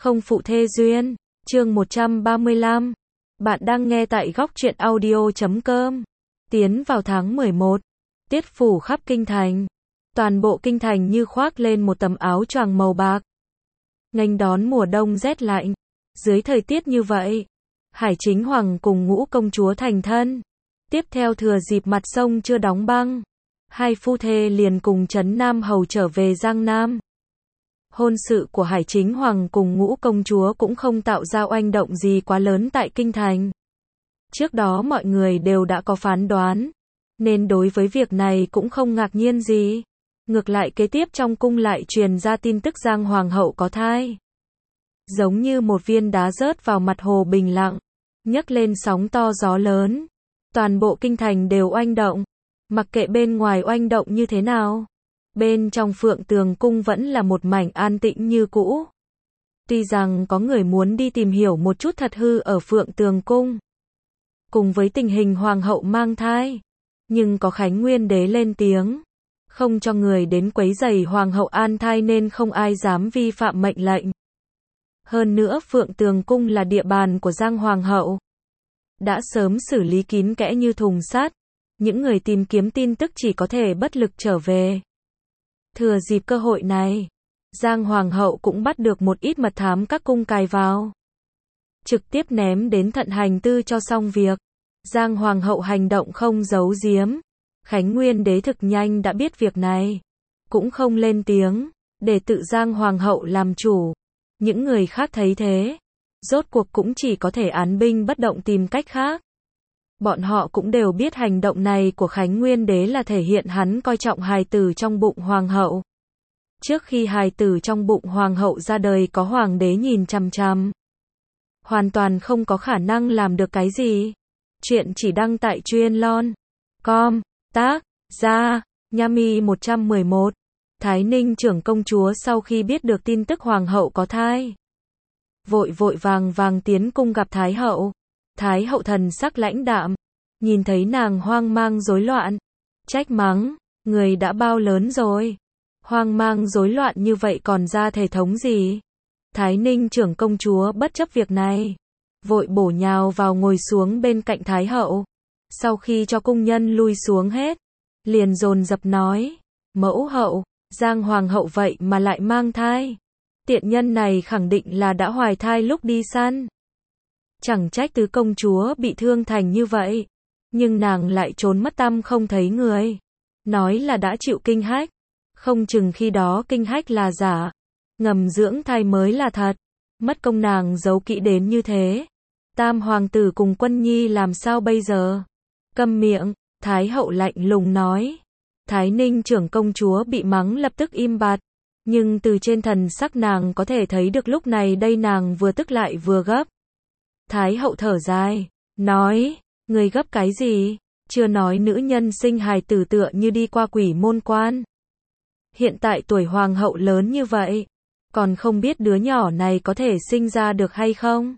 không phụ thê duyên. Chương 135. Bạn đang nghe tại góc truyện audio.com. Tiến vào tháng 11, tiết phủ khắp kinh thành. Toàn bộ kinh thành như khoác lên một tấm áo choàng màu bạc. Nghênh đón mùa đông rét lạnh. Dưới thời tiết như vậy, Hải Chính Hoàng cùng Ngũ công chúa thành thân. Tiếp theo thừa dịp mặt sông chưa đóng băng, hai phu thê liền cùng Trấn Nam Hầu trở về Giang Nam. Hôn sự của Hải Chính Hoàng cùng Ngũ công chúa cũng không tạo ra oanh động gì quá lớn tại kinh thành. Trước đó mọi người đều đã có phán đoán, nên đối với việc này cũng không ngạc nhiên gì. Ngược lại kế tiếp trong cung lại truyền ra tin tức Giang Hoàng hậu có thai. Giống như một viên đá rớt vào mặt hồ bình lặng, nhấc lên sóng to gió lớn. Toàn bộ kinh thành đều oanh động. Mặc kệ bên ngoài oanh động như thế nào, bên trong Phượng Tường cung vẫn là một mảnh an tĩnh như cũ. Tuy rằng có người muốn đi tìm hiểu một chút thật hư ở Phượng Tường cung, cùng với tình hình hoàng hậu mang thai, nhưng có Khánh Nguyên đế lên tiếng, không cho người đến quấy rầy hoàng hậu an thai nên không ai dám vi phạm mệnh lệnh. Hơn nữa Phượng Tường cung là địa bàn của Giang Hoàng hậu, đã sớm xử lý kín kẽ như thùng sắt. Những người tìm kiếm tin tức chỉ có thể bất lực trở về. Thừa dịp cơ hội này, Giang Hoàng hậu cũng bắt được một ít mật thám các cung cài vào, trực tiếp ném đến Thận Hành Tư cho xong việc. Giang Hoàng hậu hành động không giấu giếm. Khánh Nguyên đế thực nhanh đã biết việc này, cũng không lên tiếng, để tự Giang Hoàng hậu làm chủ. Những người khác thấy thế, rốt cuộc cũng chỉ có thể án binh bất động tìm cách khác. Bọn họ cũng đều biết hành động này của Khánh Nguyên đế là thể hiện hắn coi trọng hài tử trong bụng hoàng hậu. Trước khi hài tử trong bụng hoàng hậu ra đời có hoàng đế nhìn chằm chằm, hoàn toàn không có khả năng làm được cái gì. Chuyện chỉ đăng tại truyện.com. Tác giả Nhami 111. Thái Ninh trưởng công chúa sau khi biết được tin tức hoàng hậu có thai, vội vàng tiến cung gặp Thái hậu. Thái hậu thần sắc lãnh đạm, nhìn thấy nàng hoang mang rối loạn, trách mắng, người đã bao lớn rồi, hoang mang rối loạn như vậy còn ra thể thống gì. Thái Ninh trưởng công chúa bất chấp việc này, vội bổ nhào vào ngồi xuống bên cạnh Thái hậu. Sau khi cho cung nhân lui xuống hết, liền dồn dập nói, mẫu hậu, Giang Hoàng hậu vậy mà lại mang thai. Tiện nhân này khẳng định là đã hoài thai lúc đi săn. Chẳng trách tứ công chúa bị thương thành như vậy, nhưng nàng lại trốn mất tăm không thấy người. Nói là đã chịu kinh hách, không chừng khi đó kinh hách là giả, ngầm dưỡng thai mới là thật. Mất công nàng giấu kỹ đến như thế. Tam hoàng tử cùng Quân Nhi làm sao bây giờ? Câm miệng, Thái hậu lạnh lùng nói. Thái Ninh trưởng công chúa bị mắng lập tức im bặt, nhưng từ trên thần sắc nàng có thể thấy được lúc này đây nàng vừa tức lại vừa gấp. Thái hậu thở dài, nói, người gấp cái gì? Chưa nói nữ nhân sinh hài tử tựa như đi qua quỷ môn quan. Hiện tại tuổi hoàng hậu lớn như vậy, còn không biết đứa nhỏ này có thể sinh ra được hay không?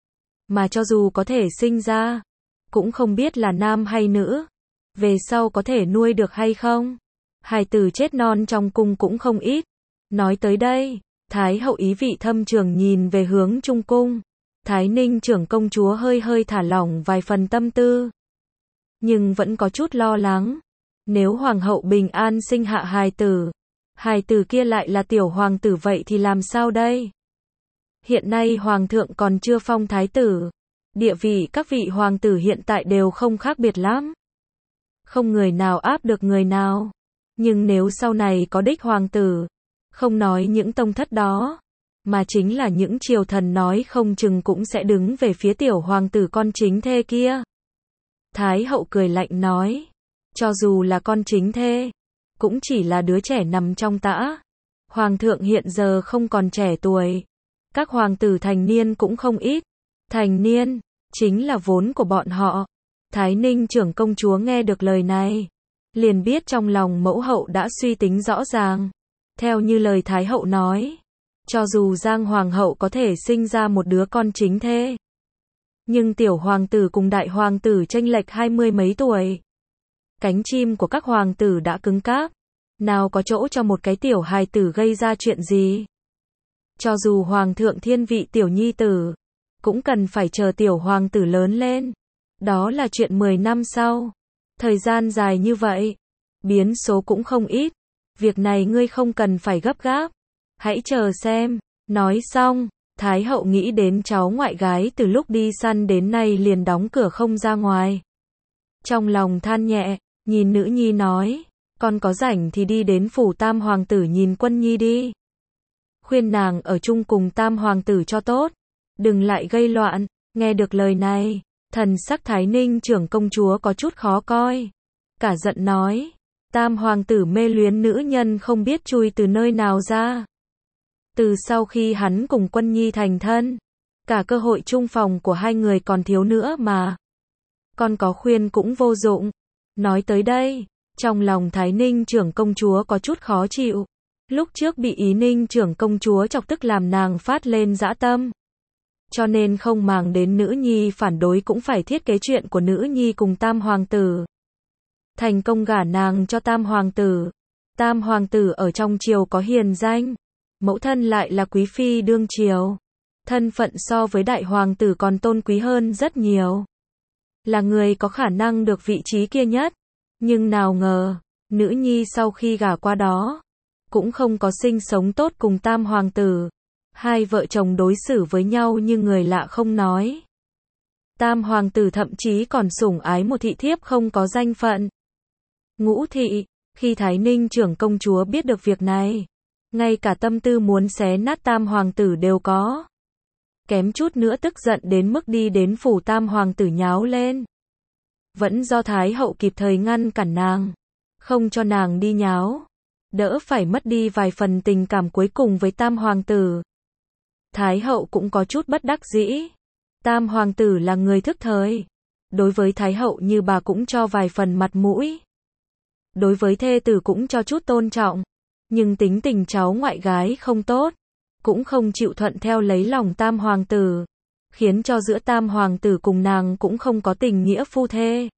Mà cho dù có thể sinh ra, cũng không biết là nam hay nữ, về sau có thể nuôi được hay không? Hài tử chết non trong cung cũng không ít. Nói tới đây, Thái hậu ý vị thâm trường nhìn về hướng Trung cung. Thái Ninh trưởng công chúa hơi thả lỏng vài phần tâm tư, nhưng vẫn có chút lo lắng. Nếu hoàng hậu bình an sinh hạ hài tử kia lại là tiểu hoàng tử vậy thì làm sao đây? Hiện nay hoàng thượng còn chưa phong thái tử, địa vị các vị hoàng tử hiện tại đều không khác biệt lắm, không người nào áp được người nào. Nhưng nếu sau này có đích hoàng tử, không nói những tông thất đó, mà chính là những triều thần nói không chừng cũng sẽ đứng về phía tiểu hoàng tử con chính thê kia. Thái hậu cười lạnh nói, cho dù là con chính thê, cũng chỉ là đứa trẻ nằm trong tã. Hoàng thượng hiện giờ không còn trẻ tuổi, các hoàng tử thành niên cũng không ít. Thành niên, chính là vốn của bọn họ. Thái Ninh trưởng công chúa nghe được lời này, liền biết trong lòng mẫu hậu đã suy tính rõ ràng. Theo như lời Thái hậu nói, cho dù Giang Hoàng hậu có thể sinh ra một đứa con chính thê, nhưng tiểu hoàng tử cùng đại hoàng tử chênh lệch 20 mấy tuổi. Cánh chim của các hoàng tử đã cứng cáp, nào có chỗ cho một cái tiểu hài tử gây ra chuyện gì. Cho dù hoàng thượng thiên vị tiểu nhi tử, cũng cần phải chờ tiểu hoàng tử lớn lên. Đó là chuyện 10 năm sau. Thời gian dài như vậy, biến số cũng không ít. Việc này ngươi không cần phải gấp gáp. Hãy chờ xem. Nói xong, Thái hậu nghĩ đến cháu ngoại gái từ lúc đi săn đến nay liền đóng cửa không ra ngoài. Trong lòng than nhẹ, nhìn nữ nhi nói, con có rảnh thì đi đến phủ tam hoàng tử nhìn Quân Nhi đi. Khuyên nàng ở chung cùng tam hoàng tử cho tốt, đừng lại gây loạn. Nghe được lời này, thần sắc Thái Ninh trưởng công chúa có chút khó coi. Cả giận nói, tam hoàng tử mê luyến nữ nhân không biết chui từ nơi nào ra. Từ sau khi hắn cùng Quân Nhi thành thân, cả cơ hội chung phòng của hai người còn thiếu nữa mà. Con có khuyên cũng vô dụng. Nói tới đây, trong lòng Thái Ninh trưởng công chúa có chút khó chịu. Lúc trước bị Ý Ninh trưởng công chúa chọc tức làm nàng phát lên dã tâm. Cho nên không màng đến nữ nhi phản đối cũng phải thiết kế chuyện của nữ nhi cùng tam hoàng tử. Thành công gả nàng cho tam hoàng tử. Tam hoàng tử ở trong triều có hiền danh. Mẫu thân lại là quý phi đương triều. Thân phận so với đại hoàng tử còn tôn quý hơn rất nhiều. Là người có khả năng được vị trí kia nhất. Nhưng nào ngờ, nữ nhi sau khi gả qua đó, cũng không có sinh sống tốt cùng tam hoàng tử. Hai vợ chồng đối xử với nhau như người lạ không nói. Tam hoàng tử thậm chí còn sủng ái một thị thiếp không có danh phận. Ngũ thị, khi Thái Ninh trưởng công chúa biết được việc này, ngay cả tâm tư muốn xé nát tam hoàng tử đều có. Kém chút nữa tức giận đến mức đi đến phủ tam hoàng tử nháo lên. Vẫn do Thái hậu kịp thời ngăn cản nàng, không cho nàng đi nháo, đỡ phải mất đi vài phần tình cảm cuối cùng với tam hoàng tử. Thái hậu cũng có chút bất đắc dĩ. Tam hoàng tử là người thức thời. Đối với Thái hậu như bà cũng cho vài phần mặt mũi. Đối với thê tử cũng cho chút tôn trọng. Nhưng tính tình cháu ngoại gái không tốt. Cũng không chịu thuận theo lấy lòng tam hoàng tử. Khiến cho giữa tam hoàng tử cùng nàng cũng không có tình nghĩa phu thê.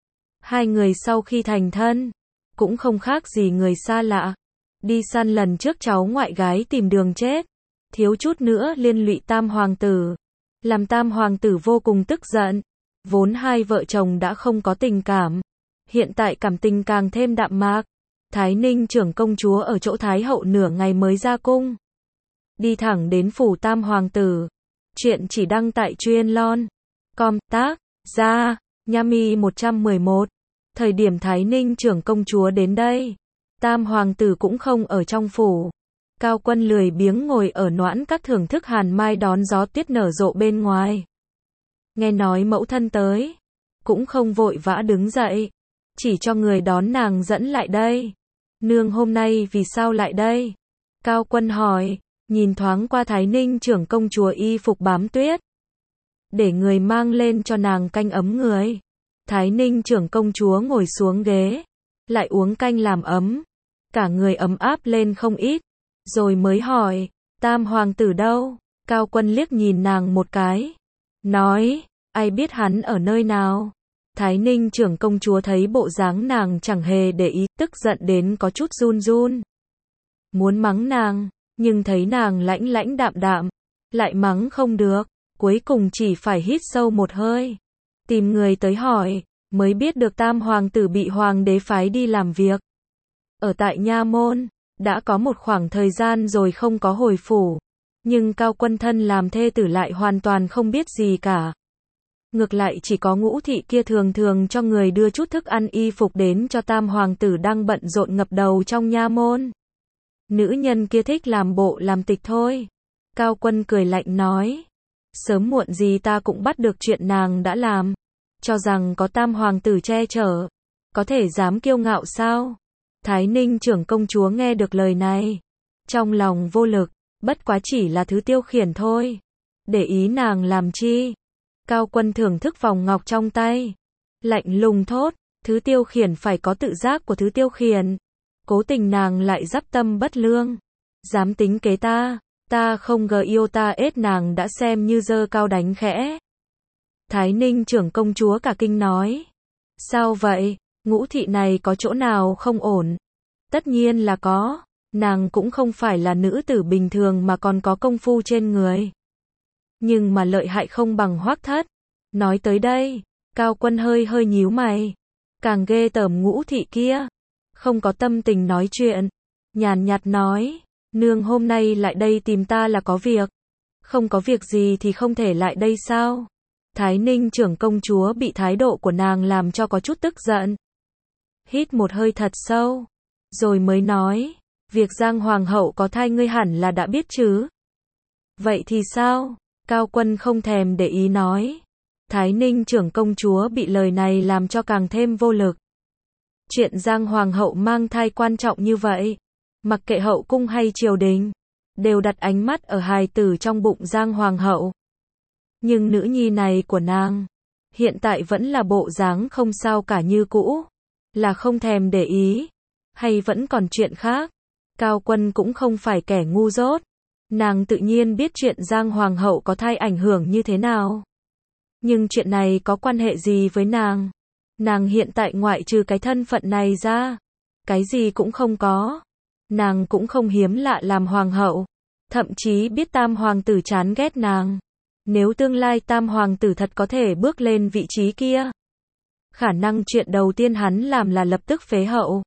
Hai người sau khi thành thân, cũng không khác gì người xa lạ. Đi săn lần trước cháu ngoại gái tìm đường chết. Thiếu chút nữa liên lụy tam hoàng tử. Làm tam hoàng tử vô cùng tức giận. Vốn hai vợ chồng đã không có tình cảm. Hiện tại cảm tình càng thêm đạm mạc. Thái Ninh trưởng công chúa ở chỗ Thái hậu nửa ngày mới ra cung. Đi thẳng đến phủ tam hoàng tử. Chuyện chỉ đăng tại truyện.com, tác giả, Nhami 111. Thời điểm Thái Ninh trưởng công chúa đến đây, tam hoàng tử cũng không ở trong phủ. Cao Quân lười biếng ngồi ở noãn các thưởng thức hàn mai đón gió tuyết nở rộ bên ngoài. Nghe nói mẫu thân tới, cũng không vội vã đứng dậy, chỉ cho người đón nàng dẫn lại đây. Nương hôm nay vì sao lại đây? Cao Quân hỏi, nhìn thoáng qua Thái Ninh trưởng công chúa y phục bám tuyết. Để người mang lên cho nàng canh ấm người. Thái Ninh trưởng công chúa ngồi xuống ghế, lại uống canh làm ấm. Cả người ấm áp lên không ít. Rồi mới hỏi, tam hoàng tử đâu? Cao Quân liếc nhìn nàng một cái. Nói, ai biết hắn ở nơi nào? Thái Ninh trưởng công chúa thấy bộ dáng nàng chẳng hề để ý, tức giận đến có chút run run. Muốn mắng nàng, nhưng thấy nàng lãnh lãnh đạm đạm, lại mắng không được, cuối cùng chỉ phải hít sâu một hơi. Tìm người tới hỏi, mới biết được tam hoàng tử bị hoàng đế phái đi làm việc. Ở tại Nha Môn, đã có một khoảng thời gian rồi không có hồi phủ. Nhưng Cao Quân thân làm thê tử lại hoàn toàn không biết gì cả. Ngược lại chỉ có Ngũ thị kia thường thường cho người đưa chút thức ăn y phục đến cho tam hoàng tử đang bận rộn ngập đầu trong nha môn. Nữ nhân kia thích làm bộ làm tịch thôi. Cao Quân cười lạnh nói. Sớm muộn gì ta cũng bắt được chuyện nàng đã làm. Cho rằng có tam hoàng tử che chở, có thể dám kiêu ngạo sao? Thái Ninh trưởng công chúa nghe được lời này, trong lòng vô lực, bất quá chỉ là thứ tiêu khiển thôi. Để ý nàng làm chi? Cao Quân thưởng thức vòng ngọc trong tay, lạnh lùng thốt, thứ tiêu khiển phải có tự giác của thứ tiêu khiển. Cố tình nàng lại dắp tâm bất lương, dám tính kế ta không ngờ yêu ta ết nàng đã xem như dơ cao đánh khẽ. Thái Ninh trưởng công chúa cả kinh nói, sao vậy? Ngũ thị này có chỗ nào không ổn? Tất nhiên là có. Nàng cũng không phải là nữ tử bình thường mà còn có công phu trên người. Nhưng mà lợi hại không bằng Hoắc Thất. Nói tới đây, Cao Quân hơi hơi nhíu mày. Càng ghê tởm Ngũ thị kia. Không có tâm tình nói chuyện. Nhàn nhạt nói, nương hôm nay lại đây tìm ta là có việc. Không có việc gì thì không thể lại đây sao? Thái Ninh trưởng công chúa bị thái độ của nàng làm cho có chút tức giận. Hít một hơi thật sâu. Rồi mới nói, việc Giang Hoàng hậu có thai ngươi hẳn là đã biết chứ? Vậy thì sao? Cao Quân không thèm để ý nói. Thái Ninh trưởng công chúa bị lời này làm cho càng thêm vô lực. Chuyện Giang Hoàng hậu mang thai quan trọng như vậy. Mặc kệ hậu cung hay triều đình, đều đặt ánh mắt ở hài tử trong bụng Giang Hoàng hậu. Nhưng nữ nhi này của nàng, hiện tại vẫn là bộ dáng không sao cả như cũ. Là không thèm để ý, hay vẫn còn chuyện khác. Cao Quân cũng không phải kẻ ngu dốt. Nàng tự nhiên biết chuyện Giang Hoàng hậu có thai ảnh hưởng như thế nào. Nhưng chuyện này có quan hệ gì với nàng? Nàng hiện tại ngoại trừ cái thân phận này ra, cái gì cũng không có. Nàng cũng không hiếm lạ làm hoàng hậu. Thậm chí biết tam hoàng tử chán ghét nàng. Nếu tương lai tam hoàng tử thật có thể bước lên vị trí kia, khả năng chuyện đầu tiên hắn làm là lập tức phế hậu.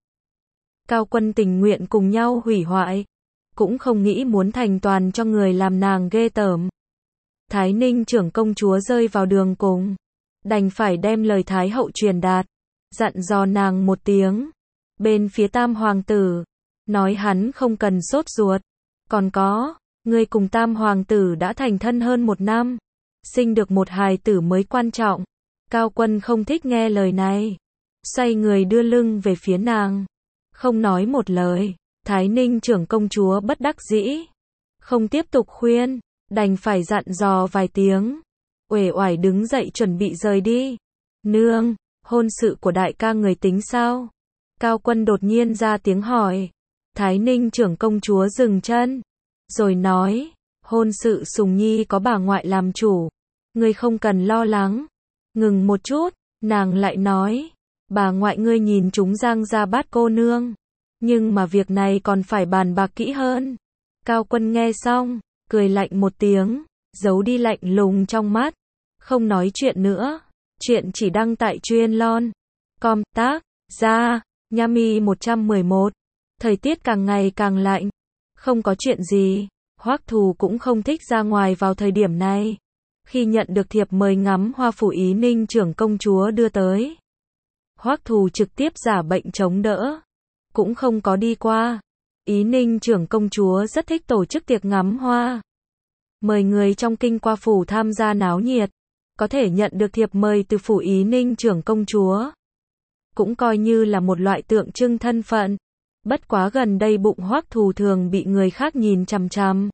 Cao Quân tình nguyện cùng nhau hủy hoại, cũng không nghĩ muốn thành toàn cho người làm nàng ghê tởm. Thái Ninh trưởng công chúa rơi vào đường cùng, đành phải đem lời Thái hậu truyền đạt, dặn dò nàng một tiếng. Bên phía tam hoàng tử, nói hắn không cần sốt ruột. Còn có, ngươi cùng tam hoàng tử đã thành thân hơn 1 năm, sinh được một hài tử mới quan trọng. Cao Quân không thích nghe lời này, xoay người đưa lưng về phía nàng, không nói một lời. Thái Ninh trưởng công chúa bất đắc dĩ, không tiếp tục khuyên, đành phải dặn dò vài tiếng, uể oải đứng dậy chuẩn bị rời đi. Nương, hôn sự của đại ca người tính sao? Cao Quân đột nhiên ra tiếng hỏi. Thái Ninh trưởng công chúa dừng chân, rồi nói, hôn sự Sùng Nhi có bà ngoại làm chủ, ngươi không cần lo lắng. Ngừng một chút, nàng lại nói, bà ngoại ngươi nhìn chúng Giang gia Bát cô nương, nhưng mà việc này còn phải bàn bạc kỹ hơn. Cao Quân nghe xong, cười lạnh một tiếng, giấu đi lạnh lùng trong mắt, không nói chuyện nữa. Chuyện chỉ đăng tại truyện.com, tác giả Yami 111. Thời tiết càng ngày càng lạnh, không có chuyện gì. Hoắc Thù cũng không thích ra ngoài vào thời điểm này. Khi nhận được thiệp mời ngắm hoa phủ Ý Ninh trưởng công chúa đưa tới, Hoắc Thù trực tiếp giả bệnh chống đỡ, cũng không có đi qua. Ý Ninh trưởng công chúa rất thích tổ chức tiệc ngắm hoa, mời người trong kinh qua phủ tham gia náo nhiệt, có thể nhận được thiệp mời từ phủ Ý Ninh trưởng công chúa, cũng coi như là một loại tượng trưng thân phận. Bất quá gần đây bụng Hoắc Thù thường bị người khác nhìn chằm chằm,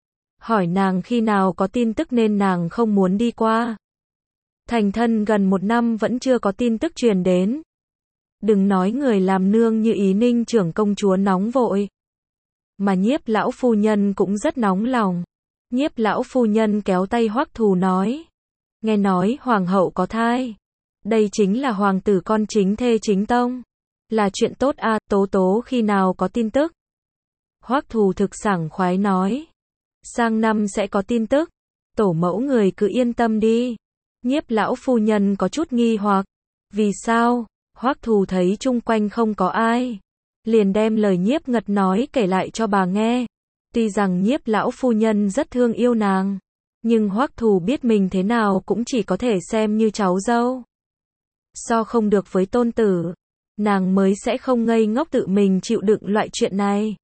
hỏi nàng khi nào có tin tức nên nàng không muốn đi qua. Thành thân gần 1 năm vẫn chưa có tin tức truyền đến. Đừng nói người làm nương như Ý Ninh trưởng công chúa nóng vội, mà Nhiếp lão phu nhân cũng rất nóng lòng. Nhiếp lão phu nhân kéo tay Hoắc Thù nói, nghe nói hoàng hậu có thai, đây chính là hoàng tử con chính thê chính tông, là chuyện tốt a. Tố tố khi nào có tin tức? Hoắc Thù thực sảng khoái nói, sang năm sẽ có tin tức, tổ mẫu người cứ yên tâm đi. Nhiếp lão phu nhân có chút nghi hoặc, vì sao? Hoắc Thù thấy chung quanh không có ai, liền đem lời Nhiếp Ngật nói kể lại cho bà nghe. Tuy rằng Nhiếp lão phu nhân rất thương yêu nàng, nhưng Hoắc Thù biết mình thế nào cũng chỉ có thể xem như cháu dâu. So không được với tôn tử, nàng mới sẽ không ngây ngốc tự mình chịu đựng loại chuyện này.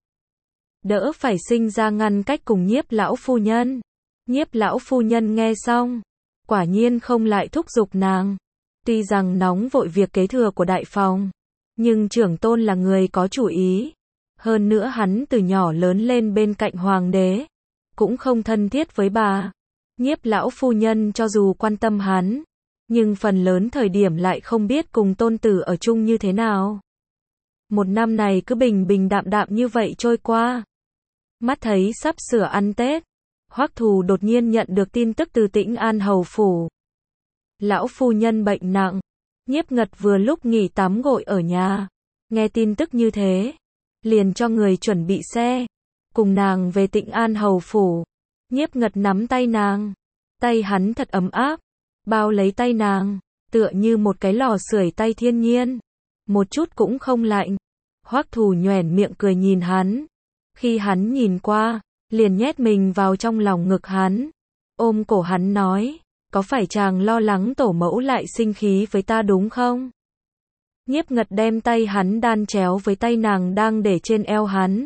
Đỡ phải sinh ra ngăn cách cùng Nhiếp lão phu nhân. Nhiếp lão phu nhân nghe xong, quả nhiên không lại thúc giục nàng. Tuy rằng nóng vội việc kế thừa của đại phòng, nhưng trưởng tôn là người có chủ ý. Hơn nữa hắn từ nhỏ lớn lên bên cạnh hoàng đế, cũng không thân thiết với bà. Nhiếp lão phu nhân cho dù quan tâm hắn, nhưng phần lớn thời điểm lại không biết cùng tôn tử ở chung như thế nào. 1 năm này cứ bình bình đạm đạm như vậy trôi qua. Mắt thấy sắp sửa ăn Tết, Hoắc Thù đột nhiên nhận được tin tức từ Tĩnh An hầu phủ. Lão phu nhân bệnh nặng, Nhiếp Ngật vừa lúc nghỉ tắm gội ở nhà. Nghe tin tức như thế, liền cho người chuẩn bị xe, cùng nàng về Tịnh An hầu phủ. Nhiếp Ngật nắm tay nàng, tay hắn thật ấm áp, bao lấy tay nàng, tựa như một cái lò sưởi tay thiên nhiên, một chút cũng không lạnh. Hoắc Thù nhoẻn miệng cười nhìn hắn, khi hắn nhìn qua, liền nhét mình vào trong lòng ngực hắn, ôm cổ hắn nói, có phải chàng lo lắng tổ mẫu lại sinh khí với ta đúng không? Nhiếp Ngật đem tay hắn đan chéo với tay nàng đang để trên eo hắn.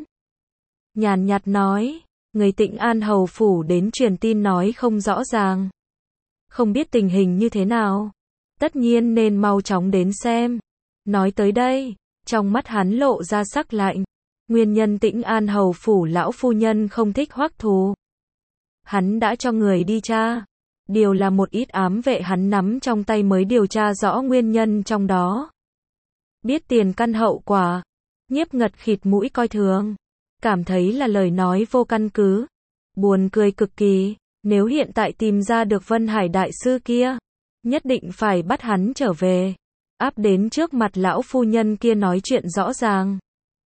Nhàn nhạt nói, người Tịnh An hầu phủ đến truyền tin nói không rõ ràng. Không biết tình hình như thế nào. Tất nhiên nên mau chóng đến xem. Nói tới đây, trong mắt hắn lộ ra sắc lạnh. Nguyên nhân Tịnh An hầu phủ lão phu nhân không thích Hoắc Thù. Hắn đã cho người đi tra. Điều là một ít ám vệ hắn nắm trong tay mới điều tra rõ nguyên nhân trong đó. Biết tiền căn hậu quả. Nhiếp Ngật khịt mũi coi thường. Cảm thấy là lời nói vô căn cứ. Buồn cười cực kỳ. Nếu hiện tại tìm ra được Vân Hải đại sư kia, nhất định phải bắt hắn trở về. Áp đến trước mặt lão phu nhân kia nói chuyện rõ ràng.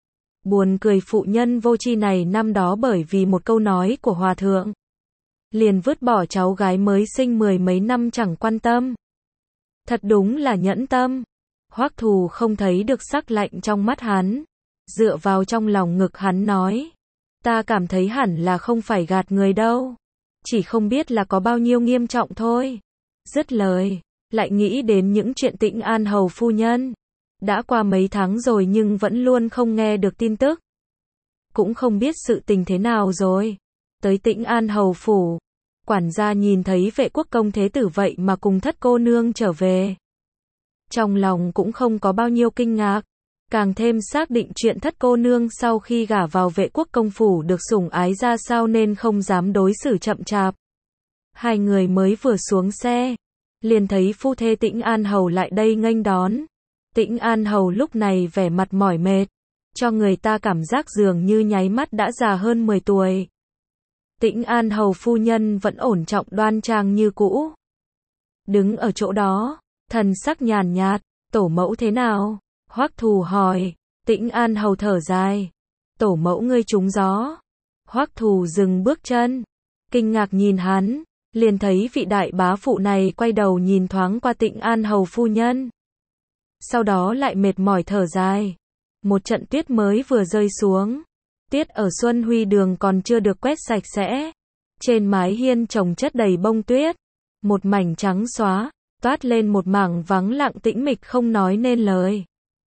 Buồn cười phụ nhân vô tri này năm đó bởi vì một câu nói của hòa thượng, liền vứt bỏ cháu gái mới sinh 10 mấy năm chẳng quan tâm. Thật đúng là nhẫn tâm. Hoắc Thù không thấy được sắc lạnh trong mắt hắn, dựa vào trong lòng ngực hắn nói, ta cảm thấy hẳn là không phải gạt người đâu, chỉ không biết là có bao nhiêu nghiêm trọng thôi. Dứt lời, lại nghĩ đến những chuyện Tịnh An hầu phu nhân. Đã qua mấy tháng rồi nhưng vẫn luôn không nghe được tin tức. Cũng không biết sự tình thế nào rồi. Tới Tịnh An hầu phủ, quản gia nhìn thấy Vệ Quốc công thế tử vậy mà cùng Thất cô nương trở về. Trong lòng cũng không có bao nhiêu kinh ngạc, càng thêm xác định chuyện Thất cô nương sau khi gả vào Vệ Quốc công phủ được sủng ái ra sao nên không dám đối xử chậm chạp. Hai người mới vừa xuống xe, liền thấy phu thê Tịnh An hầu lại đây nghênh đón. Tịnh An hầu lúc này vẻ mặt mỏi mệt, cho người ta cảm giác dường như nháy mắt đã già hơn 10 tuổi. Tịnh An hầu phu nhân vẫn ổn trọng đoan trang như cũ. Đứng ở chỗ đó, thần sắc nhàn nhạt, tổ mẫu thế nào? Hoắc Thù hỏi. Tịnh An hầu thở dài, tổ mẫu ngươi trúng gió. Hoắc Thù dừng bước chân, kinh ngạc nhìn hắn, liền thấy vị đại bá phụ này quay đầu nhìn thoáng qua Tịnh An hầu phu nhân. Sau đó lại mệt mỏi thở dài. Một trận tuyết mới vừa rơi xuống. Tuyết ở Xuân Huy đường còn chưa được quét sạch sẽ. Trên mái hiên trồng chất đầy bông tuyết. Một mảnh trắng xóa, toát lên một mảng vắng lặng tĩnh mịch không nói nên lời.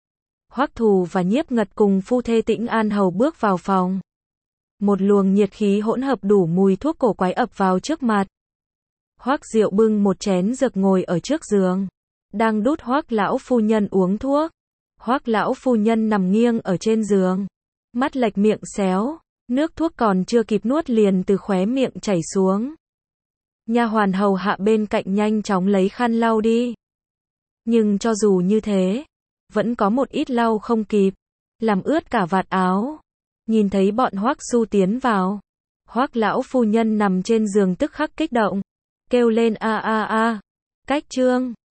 Hoắc Thù và Nhiếp Ngật cùng phu thê Tịnh An hầu bước vào phòng. Một luồng nhiệt khí hỗn hợp đủ mùi thuốc cổ quái ập vào trước mặt. Hoắc Diệu bưng một chén dược ngồi ở trước giường, đang đút Hoắc lão phu nhân uống thuốc. Hoắc lão phu nhân nằm nghiêng ở trên giường, mắt lệch miệng xéo, nước thuốc còn chưa kịp nuốt liền từ khóe miệng chảy xuống. Nha hoàn hầu hạ bên cạnh nhanh chóng lấy khăn lau đi. Nhưng cho dù như thế, vẫn có một ít lau không kịp, làm ướt cả vạt áo. Nhìn thấy bọn Hoắc Su tiến vào, Hoắc lão phu nhân nằm trên giường tức khắc kích động, kêu lên a a a. Cách chương